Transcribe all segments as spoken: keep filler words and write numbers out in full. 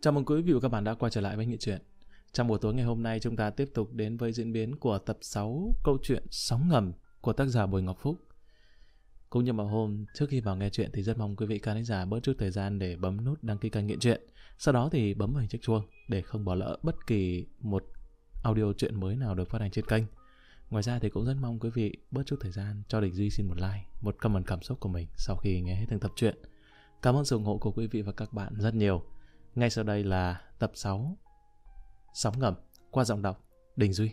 Chào mừng quý vị và các bạn đã quay trở lại với Nghệ Truyện. Trong buổi tối ngày hôm nay, chúng ta tiếp tục đến với diễn biến của tập sáu câu chuyện Sóng Ngầm của tác giả Bùi Ngọc Phúc. Cũng như mọi hôm, trước khi vào nghe chuyện thì rất mong quý vị khán giả bớt chút thời gian để bấm nút đăng ký kênh Nghệ Truyện. Sau đó thì bấm vào hình chiếc chuông để không bỏ lỡ bất kỳ một audio truyện mới nào được phát hành trên kênh. Ngoài ra thì cũng rất mong quý vị bớt chút thời gian cho Đình Duy xin một like, một comment cảm xúc của mình sau khi nghe hết từng tập truyện. Cảm ơn sự ủng hộ của quý vị và các bạn rất nhiều. Ngay sau đây là tập sáu Sóng Ngầm qua giọng đọc Đình Duy.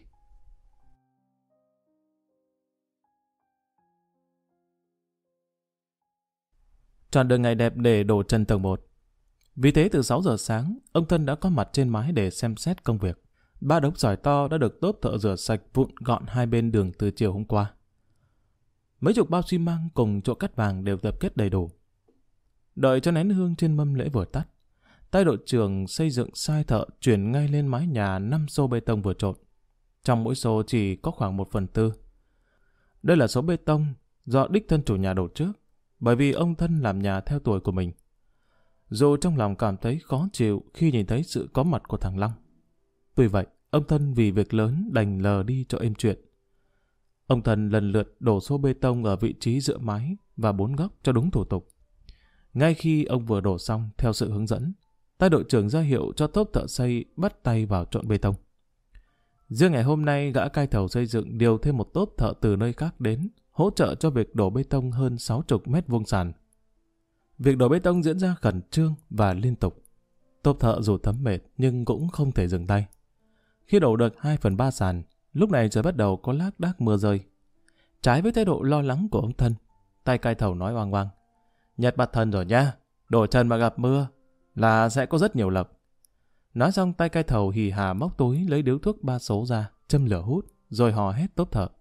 Chọn được ngày đẹp để đổ chân tầng một. Vì thế từ sáu giờ sáng, ông Thân đã có mặt trên mái để xem xét công việc. Ba đống sỏi to đã được tốp thợ rửa sạch vụn gọn hai bên đường từ chiều hôm qua. Mấy chục bao xi măng cùng chỗ cắt vàng đều tập kết đầy đủ. Đợi cho nén hương trên mâm lễ vừa tắt, tay đội trưởng xây dựng sai thợ chuyển ngay lên mái nhà năm xô bê tông vừa trộn. Trong mỗi xô chỉ có khoảng một phần tư. Đây là số bê tông do đích thân chủ nhà đổ trước, bởi vì ông Thân làm nhà theo tuổi của mình. Dù trong lòng cảm thấy khó chịu khi nhìn thấy sự có mặt của thằng Long. Tuy vậy, ông Thân vì việc lớn đành lờ đi cho êm chuyện. Ông Thân lần lượt đổ xô bê tông ở vị trí giữa mái và bốn góc cho đúng thủ tục. Ngay khi ông vừa đổ xong theo sự hướng dẫn, tay đội trưởng ra hiệu cho tốp thợ xây bắt tay vào trộn bê tông. Riêng ngày hôm nay, gã cai thầu xây dựng điều thêm một tốp thợ từ nơi khác đến, hỗ trợ cho việc đổ bê tông hơn sáu mươi mét vuông sàn. Việc đổ bê tông diễn ra khẩn trương và liên tục. Tốp thợ dù thấm mệt nhưng cũng không thể dừng tay. Khi đổ được hai phần ba sàn, lúc này trời bắt đầu có lác đác mưa rơi. Trái với thái độ lo lắng của ông Thân, tay cai thầu nói oang oang: "Nhật bạt thần rồi nha, đổ trần mà gặp mưa là sẽ có rất nhiều lộc." Nói xong, tay cai thầu hì hà móc túi lấy điếu thuốc ba số ra, châm lửa hút, rồi hò hét tốp thợ.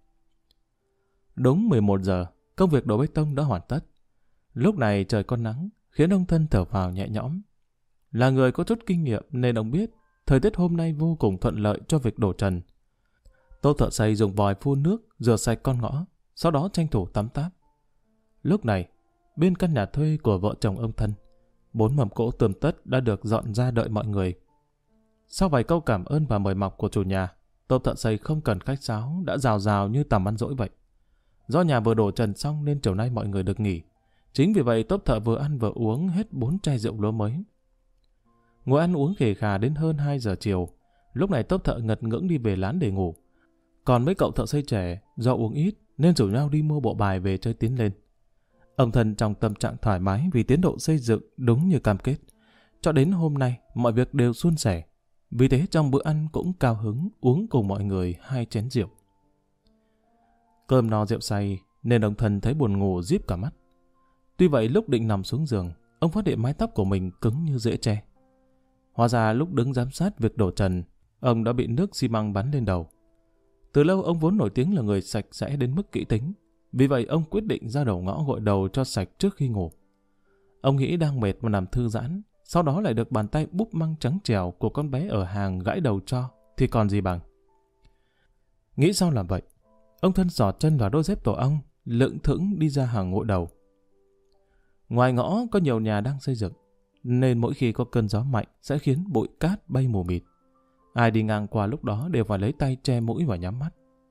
Đúng mười một giờ, công việc đổ bê tông đã hoàn tất. Lúc này trời có nắng, khiến ông Thân thở phào nhẹ nhõm. Là người có chút kinh nghiệm nên ông biết thời tiết hôm nay vô cùng thuận lợi cho việc đổ trần. Tốp thợ xây dùng vòi phun nước rửa sạch con ngõ, sau đó tranh thủ tắm táp. Lúc này, bên căn nhà thuê của vợ chồng ông Thân, bốn mầm cỗ tươm tất đã được dọn ra đợi mọi người. Sau vài câu cảm ơn và mời mọc của chủ nhà, tốp thợ xây không cần khách sáo đã rào rào như tầm ăn dỗi vậy. Do nhà vừa đổ trần xong nên chiều nay mọi người được nghỉ. Chính vì vậy tốp thợ vừa ăn vừa uống hết bốn chai rượu lúa mới. Ngồi ăn uống khề khà đến hơn hai giờ chiều. Lúc này tốp thợ ngật ngưỡng đi về lán để ngủ. Còn mấy cậu thợ xây trẻ do uống ít nên rủ nhau đi mua bộ bài về chơi tiến lên. Ông Thân trong tâm trạng thoải mái vì tiến độ xây dựng đúng như cam kết. Cho đến hôm nay mọi việc đều suôn sẻ. Vì thế trong bữa ăn cũng cao hứng uống cùng mọi người hai chén rượu. Cơm no rượu say nên ông Thân thấy buồn ngủ díp cả mắt. Tuy vậy lúc định nằm xuống giường, ông phát hiện mái tóc của mình cứng như rễ tre. Hóa ra lúc đứng giám sát việc đổ trần, ông đã bị nước xi măng bắn lên đầu. Từ lâu ông vốn nổi tiếng là người sạch sẽ đến mức kỹ tính. Vì vậy ông quyết định ra đầu ngõ gội đầu cho sạch trước khi ngủ. Ông nghĩ đang mệt mà nằm thư giãn, sau đó lại được bàn tay búp măng trắng trẻo của con bé ở hàng gãi đầu cho, thì còn gì bằng. Nghĩ sao làm vậy, ông Thân giọt chân vào đôi dép tổ ong, lững thững đi ra hàng gội đầu. Ngoài ngõ có nhiều nhà đang xây dựng, nên mỗi khi có cơn gió mạnh sẽ khiến bụi cát bay mù mịt. Ai đi ngang qua lúc đó đều phải lấy tay che mũi và nhắm mắt.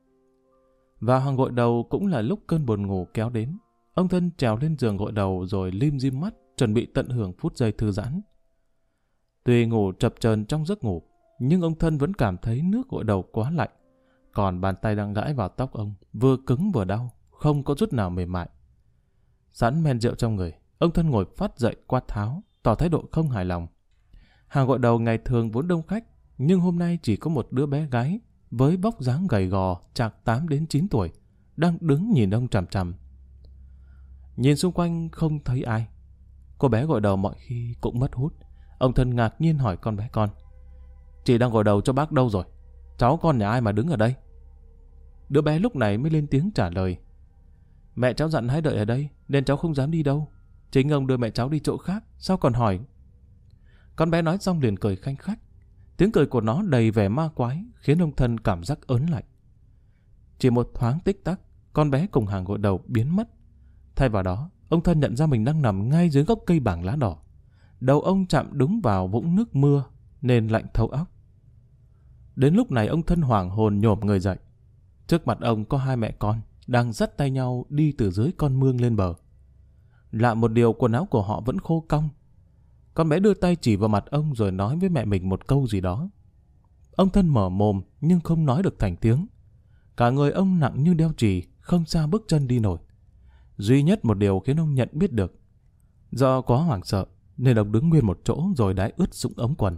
Vào hàng gội đầu cũng là lúc cơn buồn ngủ kéo đến. Ông Thân trèo lên giường gội đầu rồi lim dim mắt, chuẩn bị tận hưởng phút giây thư giãn. Tuy ngủ chập chờn trong giấc ngủ, nhưng ông Thân vẫn cảm thấy nước gội đầu quá lạnh. Còn bàn tay đang gãi vào tóc ông, vừa cứng vừa đau, không có chút nào mềm mại. Sẵn men rượu trong người, ông Thân ngồi phát dậy quát tháo, tỏ thái độ không hài lòng. Hàng gội đầu ngày thường vốn đông khách, nhưng hôm nay chỉ có một đứa bé gái với vóc dáng gầy gò, chạc tám đến chín tuổi, đang đứng nhìn ông chằm chằm. Nhìn xung quanh không thấy ai. Cô bé gội đầu mọi khi cũng mất hút. Ông Thân ngạc nhiên hỏi con bé con: "Chị đang gội đầu cho bác đâu rồi? Cháu con nhà ai mà đứng ở đây?" Đứa bé lúc này mới lên tiếng trả lời: "Mẹ cháu dặn hãy đợi ở đây nên cháu không dám đi đâu. Chính ông đưa mẹ cháu đi chỗ khác, sao còn hỏi?" Con bé nói xong liền cười khanh khách. Tiếng cười của nó đầy vẻ ma quái, khiến ông Thân cảm giác ớn lạnh. Chỉ một thoáng tích tắc, con bé cùng hàng gội đầu biến mất. Thay vào đó, ông Thân nhận ra mình đang nằm ngay dưới gốc cây bảng lá đỏ. Đầu ông chạm đúng vào vũng nước mưa nên lạnh thấu óc. Đến lúc này ông Thân hoảng hồn nhổm người dậy. Trước mặt ông có hai mẹ con đang dắt tay nhau đi từ dưới con mương lên bờ. Lạ một điều, quần áo của họ vẫn khô cong. Con bé đưa tay chỉ vào mặt ông rồi nói với mẹ mình một câu gì đó. Ông Thân mở mồm nhưng không nói được thành tiếng. Cả người ông nặng như đeo chì, không sao bước chân đi nổi. Duy nhất một điều khiến ông nhận biết được. Do quá hoảng sợ nên ông đứng nguyên một chỗ rồi đái ướt sũng ống quần.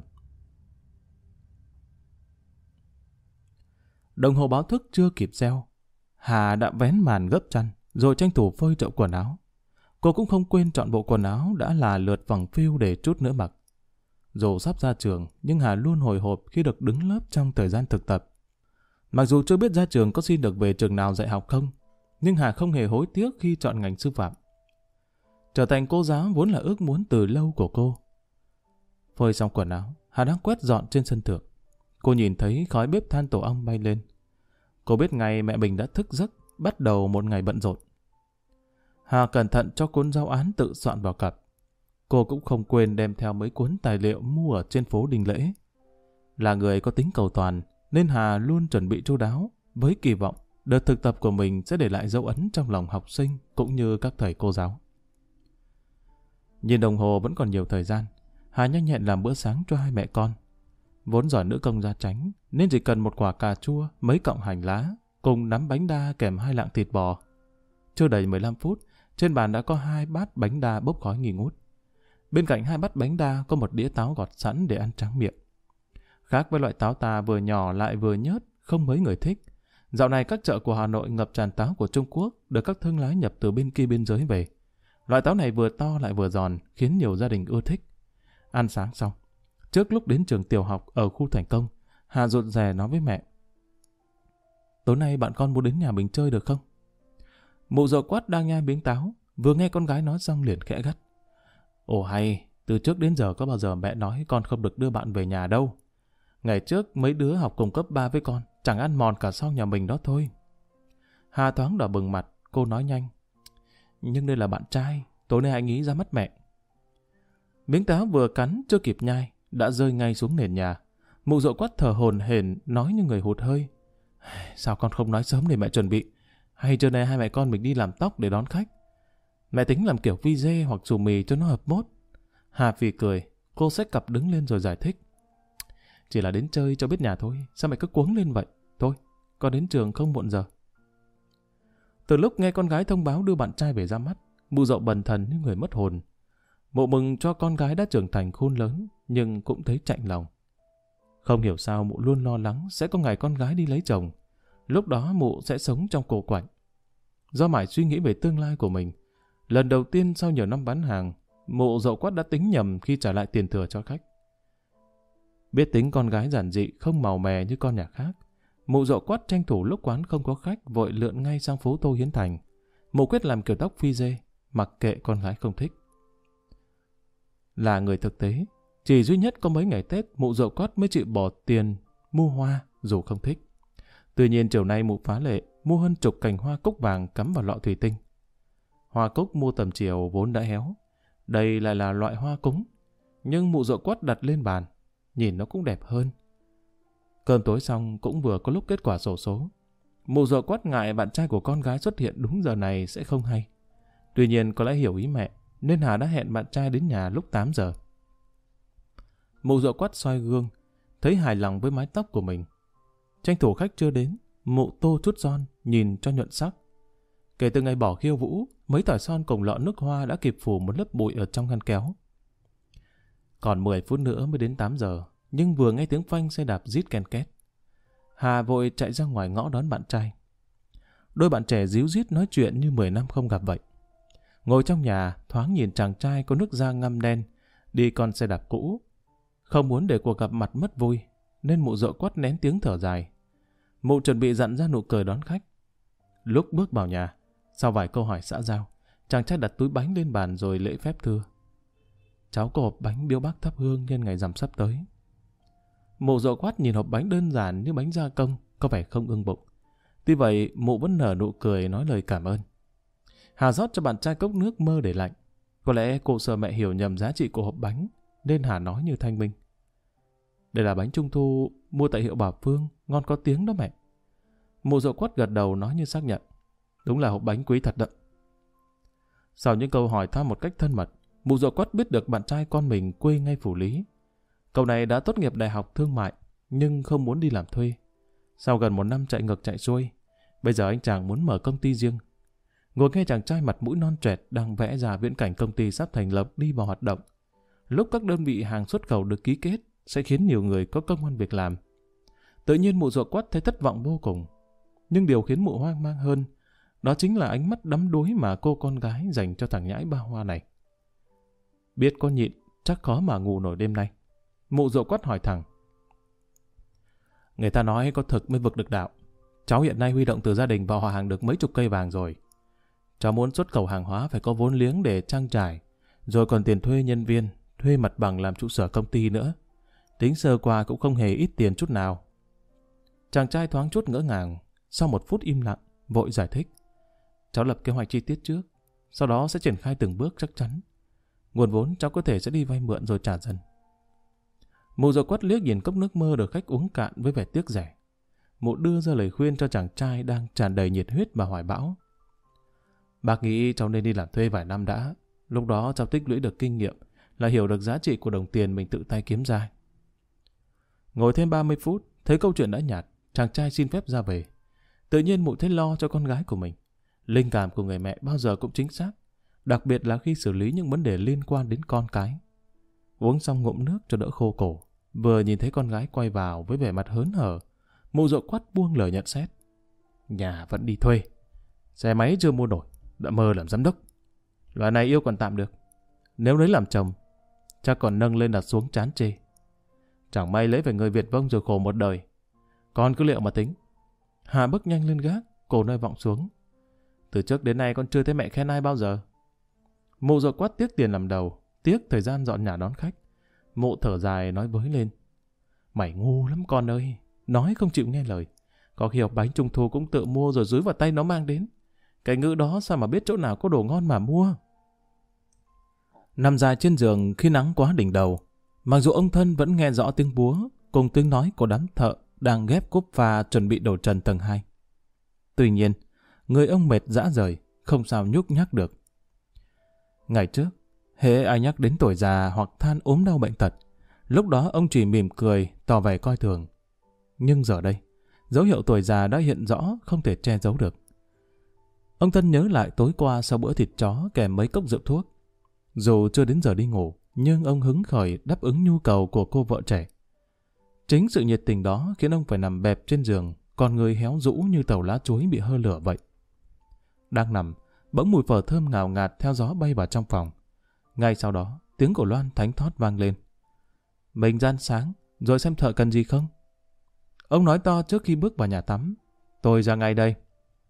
Đồng hồ báo thức chưa kịp reo, Hà đã vén màn gấp chăn rồi tranh thủ phơi chậu quần áo. Cô cũng không quên chọn bộ quần áo đã là lượt vòng phiu để chút nữa mặc. Dù sắp ra trường, nhưng Hà luôn hồi hộp khi được đứng lớp trong thời gian thực tập. Mặc dù chưa biết ra trường có xin được về trường nào dạy học không, nhưng Hà không hề hối tiếc khi chọn ngành sư phạm. Trở thành cô giáo vốn là ước muốn từ lâu của cô. Phơi xong quần áo, Hà đang quét dọn trên sân thượng. Cô nhìn thấy khói bếp than tổ ong bay lên. Cô biết ngay mẹ mình đã thức giấc, bắt đầu một ngày bận rộn. Hà cẩn thận cho cuốn giáo án tự soạn vào cặp. Cô cũng không quên đem theo mấy cuốn tài liệu mua ở trên phố Đình Lễ. Là người có tính cầu toàn, nên Hà luôn chuẩn bị chu đáo, với kỳ vọng đợt thực tập của mình sẽ để lại dấu ấn trong lòng học sinh cũng như các thầy cô giáo. Nhìn đồng hồ vẫn còn nhiều thời gian, Hà nhanh nhẹn làm bữa sáng cho hai mẹ con. Vốn giỏi nữ công gia chánh, nên chỉ cần một quả cà chua, mấy cọng hành lá, cùng nắm bánh đa kèm hai lạng thịt bò. Chưa đầy mười lăm phút, trên bàn đã có hai bát bánh đa bốc khói nghi ngút. Bên cạnh hai bát bánh đa có một đĩa táo gọt sẵn để ăn tráng miệng. Khác với loại táo tà vừa nhỏ lại vừa nhớt, không mấy người thích. Dạo này các chợ của Hà Nội ngập tràn táo của Trung Quốc, được các thương lái nhập từ bên kia biên giới về. Loại táo này vừa to lại vừa giòn, khiến nhiều gia đình ưa thích. Ăn sáng xong, trước lúc đến trường tiểu học ở khu Thành Công, Hà rụt rè nói với mẹ: "Tối nay bạn con muốn đến nhà mình chơi được không?" Mụ Dậu Quát đang nhai miếng táo, vừa nghe con gái nói xong liền khẽ gắt: "Ồ hay, từ trước đến giờ có bao giờ mẹ nói con không được đưa bạn về nhà đâu. Ngày trước mấy đứa học cùng cấp ba với con, chẳng ăn mòn cả sau nhà mình đó thôi." Hà thoáng đỏ bừng mặt, cô nói nhanh: "Nhưng đây là bạn trai, tối nay anh ý ra mắt mẹ." Miếng táo vừa cắn chưa kịp nhai, đã rơi ngay xuống nền nhà. Mụ Dậu Quát thở hổn hển nói như người hụt hơi: "Sao con không nói sớm để mẹ chuẩn bị? Hay trưa nay hai mẹ con mình đi làm tóc để đón khách? Mẹ tính làm kiểu vi dê hoặc xù mì cho nó hợp mốt." Hà phì cười, cô xách cặp đứng lên rồi giải thích: "Chỉ là đến chơi cho biết nhà thôi, sao mẹ cứ cuống lên vậy? Thôi, con đến trường không muộn giờ." Từ lúc nghe con gái thông báo đưa bạn trai về ra mắt, mụ Dậu bần thần như người mất hồn. Mụ mừng cho con gái đã trưởng thành khôn lớn, nhưng cũng thấy chạnh lòng. Không hiểu sao mụ luôn lo lắng sẽ có ngày con gái đi lấy chồng. Lúc đó mụ sẽ sống trong cô quạnh. Do mải suy nghĩ về tương lai của mình, lần đầu tiên sau nhiều năm bán hàng, mụ Dậu Quát đã tính nhầm khi trả lại tiền thừa cho khách. Biết tính con gái giản dị, không màu mè như con nhà khác, mụ Dậu Quát tranh thủ lúc quán không có khách vội lượn ngay sang phố Tô Hiến Thành. Mụ quyết làm kiểu tóc phi dê, mặc kệ con gái không thích. Là người thực tế, chỉ duy nhất có mấy ngày Tết mụ Dậu Quát mới chịu bỏ tiền mua hoa dù không thích. Tuy nhiên chiều nay mụ phá lệ mua hơn chục cành hoa cúc vàng cắm vào lọ thủy tinh. Hoa cúc mua tầm chiều vốn đã héo, đây lại là loại hoa cúng, nhưng mụ Dậu Quát đặt lên bàn, nhìn nó cũng đẹp hơn. Cơm tối xong cũng vừa có lúc kết quả xổ số. Mụ Dậu Quát ngại bạn trai của con gái xuất hiện đúng giờ này sẽ không hay. Tuy nhiên có lẽ hiểu ý mẹ, nên Hà đã hẹn bạn trai đến nhà lúc tám giờ. Mụ Dậu Quát soi gương, thấy hài lòng với mái tóc của mình. Tranh thủ khách chưa đến, mụ tô chút son, nhìn cho nhuận sắc. Kể từ ngày bỏ khiêu vũ, mấy tỏi son cùng lọ nước hoa đã kịp phủ một lớp bụi ở trong ngăn kéo. Còn mười phút nữa mới đến tám giờ, nhưng vừa nghe tiếng phanh xe đạp rít ken két. Hà vội chạy ra ngoài ngõ đón bạn trai. Đôi bạn trẻ díu dít nói chuyện như mười năm không gặp vậy. Ngồi trong nhà, thoáng nhìn chàng trai có nước da ngăm đen, đi con xe đạp cũ. Không muốn để cuộc gặp mặt mất vui, nên mụ Dậu Quát nén tiếng thở dài. Mụ chuẩn bị dặn ra nụ cười đón khách. Lúc bước vào nhà, sau vài câu hỏi xã giao, chàng trai đặt túi bánh lên bàn rồi lễ phép thưa: "Cháu có hộp bánh biếu bác thắp hương nhân ngày rằm sắp tới." Mụ Dậu Quát nhìn hộp bánh đơn giản như bánh gia công, có vẻ không ưng bụng. Tuy vậy, mụ vẫn nở nụ cười nói lời cảm ơn. Hà rót cho bạn trai cốc nước mơ để lạnh. Có lẽ cô sợ mẹ hiểu nhầm giá trị của hộp bánh, nên Hà nói như thanh minh. Đây là bánh trung thu mua tại hiệu Bảo Phương, ngon có tiếng đó mẹ. Mụ Dậu Quất gật đầu nói như xác nhận. Đúng là hộp bánh quý thật đó. Sau những câu hỏi thăm một cách thân mật, mụ Dậu Quất biết được bạn trai con mình quê ngay Phủ Lý. Cậu này đã tốt nghiệp đại học thương mại, nhưng không muốn đi làm thuê. Sau gần một năm chạy ngược chạy xuôi, bây giờ anh chàng muốn mở công ty riêng. Ngồi nghe chàng trai mặt mũi non trẻ đang vẽ ra viễn cảnh công ty sắp thành lập đi vào hoạt động. Lúc các đơn vị hàng xuất khẩu được ký kết, sẽ khiến nhiều người có công ăn việc làm. Tự nhiên mụ Dậu Quất thấy thất vọng vô cùng. Nhưng điều khiến mụ hoang mang hơn, đó chính là ánh mắt đắm đuối mà cô con gái dành cho thằng nhãi ba hoa này. Biết có nhịn, chắc khó mà ngủ nổi đêm nay. Mụ Dậu Quất hỏi thẳng. Người ta nói có thực mới vực được đạo. Cháu hiện nay huy động từ gia đình vào họ hàng được mấy chục cây vàng rồi. Cháu muốn xuất khẩu hàng hóa phải có vốn liếng để trang trải, rồi còn tiền thuê nhân viên, thuê mặt bằng làm trụ sở công ty nữa. Tính sơ qua cũng không hề ít tiền chút nào. Chàng trai thoáng chút ngỡ ngàng, sau một phút im lặng, vội giải thích. Cháu lập kế hoạch chi tiết trước, sau đó sẽ triển khai từng bước chắc chắn. Nguồn vốn cháu có thể sẽ đi vay mượn rồi trả dần. Mụ Dậu Quất liếc nhìn cốc nước mơ được khách uống cạn với vẻ tiếc rẻ. Mụ đưa ra lời khuyên cho chàng trai đang tràn đầy nhiệt huyết và hoài bão. Bác nghĩ cháu nên đi làm thuê vài năm đã. Lúc đó cháu tích lũy được kinh nghiệm, là hiểu được giá trị của đồng tiền mình tự tay kiếm ra. Ngồi thêm ba mươi phút, thấy câu chuyện đã nhạt, chàng trai xin phép ra về. Tự nhiên mụ thấy lo cho con gái của mình. Linh cảm của người mẹ bao giờ cũng chính xác, đặc biệt là khi xử lý những vấn đề liên quan đến con cái. Uống xong ngụm nước cho đỡ khô cổ, vừa nhìn thấy con gái quay vào với vẻ mặt hớn hở, mụ Dậu Quất buông lời nhận xét. Nhà vẫn đi thuê, xe máy chưa mua nổi, đã mơ làm giám đốc. Loại này yêu còn tạm được, nếu lấy làm chồng, chắc còn nâng lên đặt xuống chán chê. Chẳng may lấy phải người Việt vông rồi khổ một đời. Con cứ liệu mà tính. Hà bước nhanh lên gác, cổ nơi vọng xuống. Từ trước đến nay con chưa thấy mẹ khen ai bao giờ. Mụ Dậu Quất tiếc tiền làm đầu, tiếc thời gian dọn nhà đón khách. Mụ thở dài nói với lên. Mày ngu lắm con ơi, nói không chịu nghe lời. Có khi hộp bánh trung thu cũng tự mua rồi dúi vào tay nó mang đến. Cái ngữ đó sao mà biết chỗ nào có đồ ngon mà mua. Nằm dài trên giường khi nắng quá đỉnh đầu, mặc dù ông thân vẫn nghe rõ tiếng búa cùng tiếng nói của đám thợ đang ghép cúp pha chuẩn bị đổ trần tầng hai. Tuy nhiên, người ông mệt rã rời, không sao nhúc nhắc được. Ngày trước, hễ ai nhắc đến tuổi già hoặc than ốm đau bệnh tật, lúc đó ông chỉ mỉm cười, tỏ vẻ coi thường. Nhưng giờ đây, dấu hiệu tuổi già đã hiện rõ, không thể che giấu được. Ông Thân nhớ lại tối qua sau bữa thịt chó kèm mấy cốc rượu thuốc. Dù chưa đến giờ đi ngủ, nhưng ông hứng khởi đáp ứng nhu cầu của cô vợ trẻ. Chính sự nhiệt tình đó khiến ông phải nằm bẹp trên giường, còn người héo rũ như tàu lá chuối bị hơ lửa vậy. Đang nằm, bỗng mùi phở thơm ngào ngạt theo gió bay vào trong phòng. Ngay sau đó, tiếng của Loan thánh thót vang lên. Mình gian sáng, rồi xem thợ cần gì không? Ông nói to trước khi bước vào nhà tắm. Tôi ra ngay đây.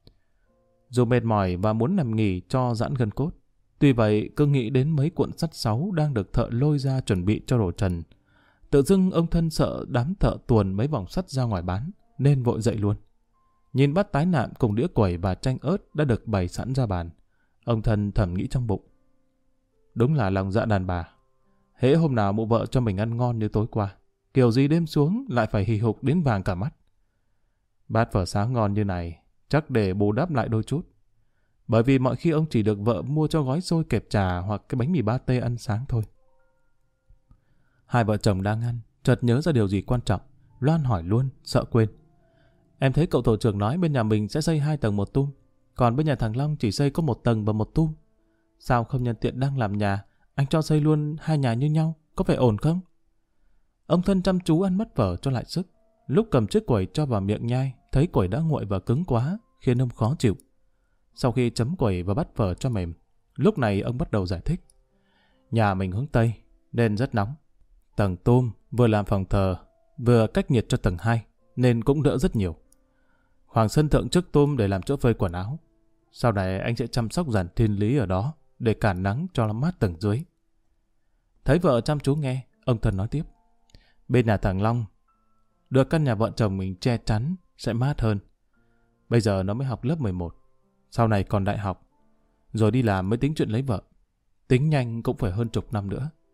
Dù mệt mỏi và muốn nằm nghỉ cho giãn gân cốt, tuy vậy cứ nghĩ đến mấy cuộn sắt sáu đang được thợ lôi ra chuẩn bị cho đổ trần. Tự dưng ông Thân sợ đám thợ tuồn mấy vòng sắt ra ngoài bán, nên vội dậy luôn. Nhìn bát tái nạm cùng đĩa quẩy và chanh ớt đã được bày sẵn ra bàn, ông Thân thầm nghĩ trong bụng. Đúng là lòng dạ đàn bà. Hễ hôm nào mụ vợ cho mình ăn ngon như tối qua, kiểu gì đêm xuống lại phải hì hục đến vàng cả mắt. Bát phở sáng ngon như này, chắc để bù đắp lại đôi chút. Bởi vì mọi khi ông chỉ được vợ mua cho gói xôi kẹp trà hoặc cái bánh mì ba tê ăn sáng thôi. Hai vợ chồng đang ăn, chợt nhớ ra điều gì quan trọng. Loan hỏi luôn, sợ quên. Em thấy cậu tổ trưởng nói bên nhà mình sẽ xây hai tầng một tum, còn bên nhà thằng Long chỉ xây có một tầng và một tum. Sao không nhân tiện đang làm nhà, anh cho xây luôn hai nhà như nhau, có phải ổn không? Ông Thân chăm chú ăn mất phở cho lại sức. Lúc cầm chiếc quẩy cho vào miệng nhai, thấy quẩy đã nguội và cứng quá, khiến ông khó chịu. Sau khi chấm quẩy và bắt phở cho mềm, lúc này ông bắt đầu giải thích. Nhà mình hướng Tây, nên rất nóng. Tầng tum vừa làm phòng thờ, vừa cách nhiệt cho tầng hai, nên cũng đỡ rất nhiều. Khoảng sân thượng trước tum để làm chỗ phơi quần áo. Sau này anh sẽ chăm sóc giản thiên lý ở đó, để cản nắng cho nó mát tầng dưới. Thấy vợ chăm chú nghe, ông Thân nói tiếp. Bên nhà thằng Long, được căn nhà vợ chồng mình che chắn, sẽ mát hơn. Bây giờ nó mới học lớp mười một, sau này còn đại học, rồi đi làm mới tính chuyện lấy vợ. Tính nhanh cũng phải hơn chục năm nữa.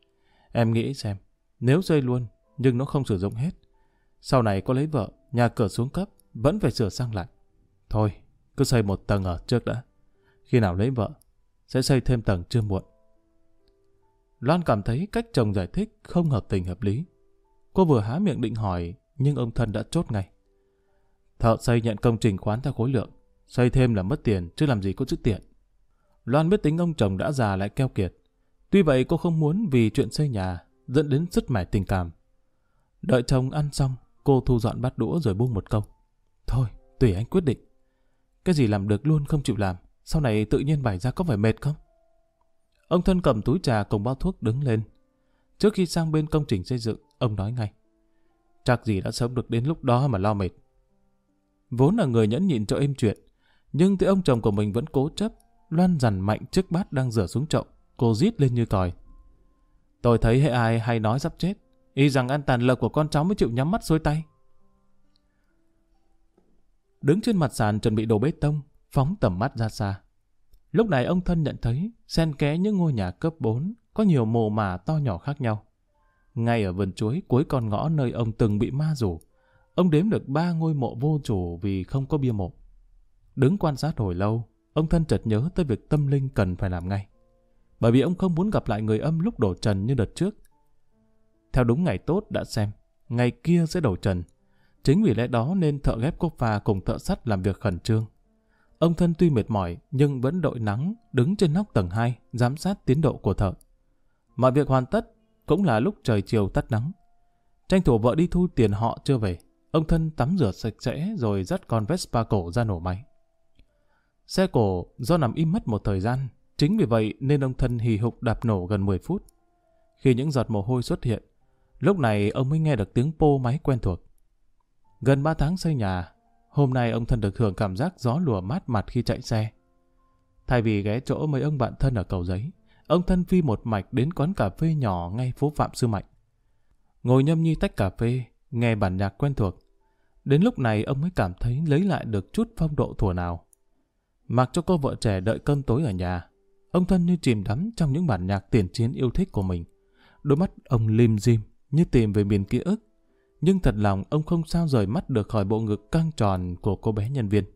Em nghĩ xem, nếu xây luôn, nhưng nó không sử dụng hết. Sau này có lấy vợ, nhà cửa xuống cấp, vẫn phải sửa sang lại. Thôi, cứ xây một tầng ở trước đã. Khi nào lấy vợ, sẽ xây thêm tầng chưa muộn. Loan cảm thấy cách chồng giải thích không hợp tình hợp lý. Cô vừa há miệng định hỏi, nhưng ông Thân đã chốt ngay. Thợ xây nhận công trình khoán theo khối lượng, xây thêm là mất tiền, chứ làm gì có chữ tiện. Loan biết tính ông chồng đã già lại keo kiệt. Tuy vậy cô không muốn vì chuyện xây nhà dẫn đến sứt mẻ tình cảm. Đợi chồng ăn xong, cô thu dọn bát đũa rồi buông một câu. Thôi, tùy anh quyết định. Cái gì làm được luôn không chịu làm, sau này tự nhiên bày ra có phải mệt không? Ông Thân cầm túi trà cùng bao thuốc đứng lên. Trước khi sang bên công trình xây dựng, ông nói ngay. Chắc gì đã sớm được đến lúc đó mà lo mệt. Vốn là người nhẫn nhịn cho êm chuyện, nhưng thấy ông chồng của mình vẫn cố chấp. Loan dằn mạnh chiếc bát đang rửa xuống chậu. Cô rít lên như còi. Tôi thấy hệ ai hay nói sắp chết, y rằng ăn tàn lộc của con cháu mới chịu nhắm mắt xuôi tay. Đứng trên mặt sàn chuẩn bị đổ bê tông, phóng tầm mắt ra xa. Lúc này ông Thân nhận thấy xen kẽ những ngôi nhà cấp bốn có nhiều mồ mả to nhỏ khác nhau. Ngay ở vườn chuối cuối con ngõ nơi ông từng bị ma rủ, ông đếm được ba ngôi mộ vô chủ vì không có bia mộ. Đứng quan sát hồi lâu, ông Thân chợt nhớ tới việc tâm linh cần phải làm ngay. Bởi vì ông không muốn gặp lại người âm lúc đổ trần như đợt trước. Theo đúng ngày tốt đã xem, ngày kia sẽ đổ trần. Chính vì lẽ đó nên thợ ghép cốc pha cùng thợ sắt làm việc khẩn trương. Ông Thân tuy mệt mỏi nhưng vẫn đội nắng đứng trên nóc tầng hai giám sát tiến độ của thợ. Mọi việc hoàn tất cũng là lúc trời chiều tắt nắng. Tranh thủ vợ đi thu tiền họ chưa về, ông Thân tắm rửa sạch sẽ rồi dắt con Vespa cổ ra nổ máy. Xe cổ do nằm im mất một thời gian, chính vì vậy nên ông Thân hì hục đạp nổ gần mười phút. Khi những giọt mồ hôi xuất hiện, lúc này ông mới nghe được tiếng pô máy quen thuộc. Gần ba tháng xây nhà, hôm nay ông Thân được hưởng cảm giác gió lùa mát mặt khi chạy xe. Thay vì ghé chỗ mấy ông bạn thân ở Cầu Giấy, ông Thân phi một mạch đến quán cà phê nhỏ ngay phố Phạm Sư Mạnh. Ngồi nhâm nhi tách cà phê, nghe bản nhạc quen thuộc. Đến lúc này ông mới cảm thấy lấy lại được chút phong độ thuở nào. Mặc cho cô vợ trẻ đợi cơm tối ở nhà, ông Thân như chìm đắm trong những bản nhạc tiền chiến yêu thích của mình. Đôi mắt ông lim dim như tìm về miền ký ức, nhưng thật lòng ông không sao rời mắt được khỏi bộ ngực căng tròn của cô bé nhân viên.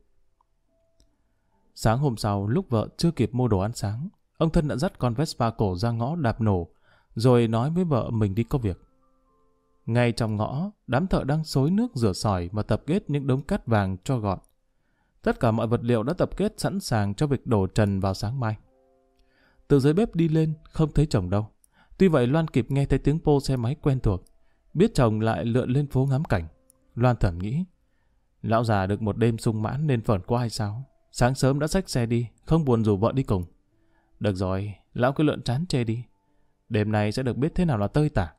Sáng hôm sau, lúc vợ chưa kịp mua đồ ăn sáng, ông Thân đã dắt con Vespa cổ ra ngõ đạp nổ, rồi nói với vợ mình đi có việc. Ngay trong ngõ, đám thợ đang xối nước rửa sỏi và tập kết những đống cát vàng cho gọn. Tất cả mọi vật liệu đã tập kết sẵn sàng cho việc đổ trần vào sáng mai. Từ dưới bếp đi lên, không thấy chồng đâu. Tuy vậy Loan kịp nghe thấy tiếng pô xe máy quen thuộc. Biết chồng lại lượn lên phố ngắm cảnh. Loan thầm nghĩ, lão già được một đêm sung mãn nên phởn quá hay sao? Sáng sớm đã xách xe đi, không buồn rủ vợ đi cùng. Được rồi, lão cứ lượn chán chê đi. Đêm nay sẽ được biết thế nào là tơi tả.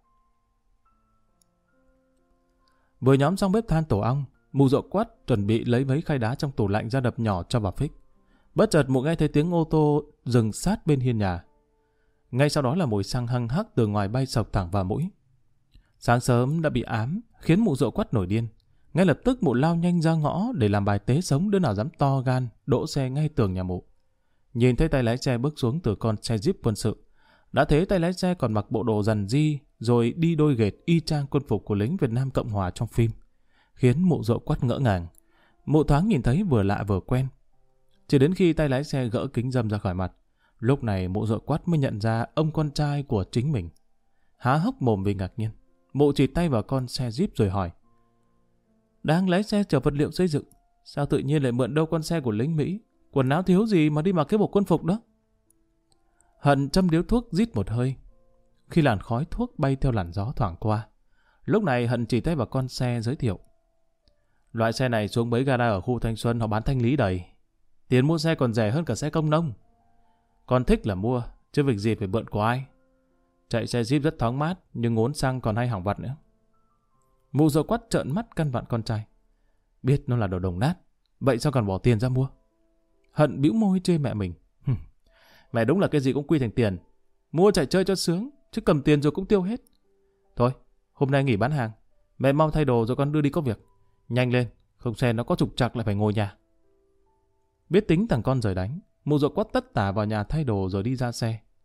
Vừa nhóm xong bếp than tổ ong, mụ Dậu Quắt chuẩn bị lấy mấy khay đá trong tủ lạnh ra đập nhỏ cho bà Phích. Bất chợt mụ nghe thấy tiếng ô tô dừng sát bên hiên nhà. Ngay sau đó là mùi xăng hăng hắc từ ngoài bay sộc thẳng vào mũi. Sáng sớm đã bị ám, khiến mụ Dậu Quắt nổi điên. Ngay lập tức mụ lao nhanh ra ngõ để làm bài tế sống, đứa nào dám to gan đỗ xe ngay tường nhà mụ. Nhìn thấy tay lái xe bước xuống từ con xe Jeep quân sự. Đã thế tay lái xe còn mặc bộ đồ rằn ri, rồi đi đôi ghệt y chang quân phục của lính Việt Nam Cộng Hòa trong phim, khiến mụ Dậu Quắt ngỡ ngàng. Mụ thoáng nhìn thấy vừa lạ vừa quen. Chỉ đến khi tay lái xe gỡ kính râm ra khỏi mặt, lúc này mụ Dậu Quắt mới nhận ra ông con trai của chính mình. Há hốc mồm vì ngạc nhiên, mụ chỉ tay vào con xe Jeep rồi hỏi: đang lái xe chở vật liệu xây dựng, sao tự nhiên lại mượn đâu con xe của lính Mỹ? Quần áo thiếu gì mà đi mặc cái bộ quân phục đó? Hận châm điếu thuốc rít một hơi. Khi làn khói thuốc bay theo làn gió thoảng qua, lúc này Hận chỉ tay vào con xe giới thiệu: loại xe này xuống mấy gara ở khu Thanh Xuân họ bán thanh lý đầy. Tiền mua xe còn rẻ hơn cả xe công nông. Con thích là mua, chứ việc gì phải mượn của ai. Chạy xe Jeep rất thoáng mát, nhưng ngốn xăng còn hay hỏng vặt nữa. Mụ Dậu Quắt trợn mắt căn vặn con trai. Biết nó là đồ đồng nát, vậy sao còn bỏ tiền ra mua? Hận bĩu môi chê mẹ mình. Mẹ đúng là cái gì cũng quy thành tiền. Mua chạy chơi cho sướng, chứ cầm tiền rồi cũng tiêu hết. Thôi, hôm nay nghỉ bán hàng. Mẹ mau thay đồ rồi con đưa đi có việc. Nhanh lên, không xe nó có trục trặc lại phải ngồi nhà. Biết tính thằng con rời đánh, mụ Dậu Quắt tất tả vào nhà thay đồ rồi đi ra xe.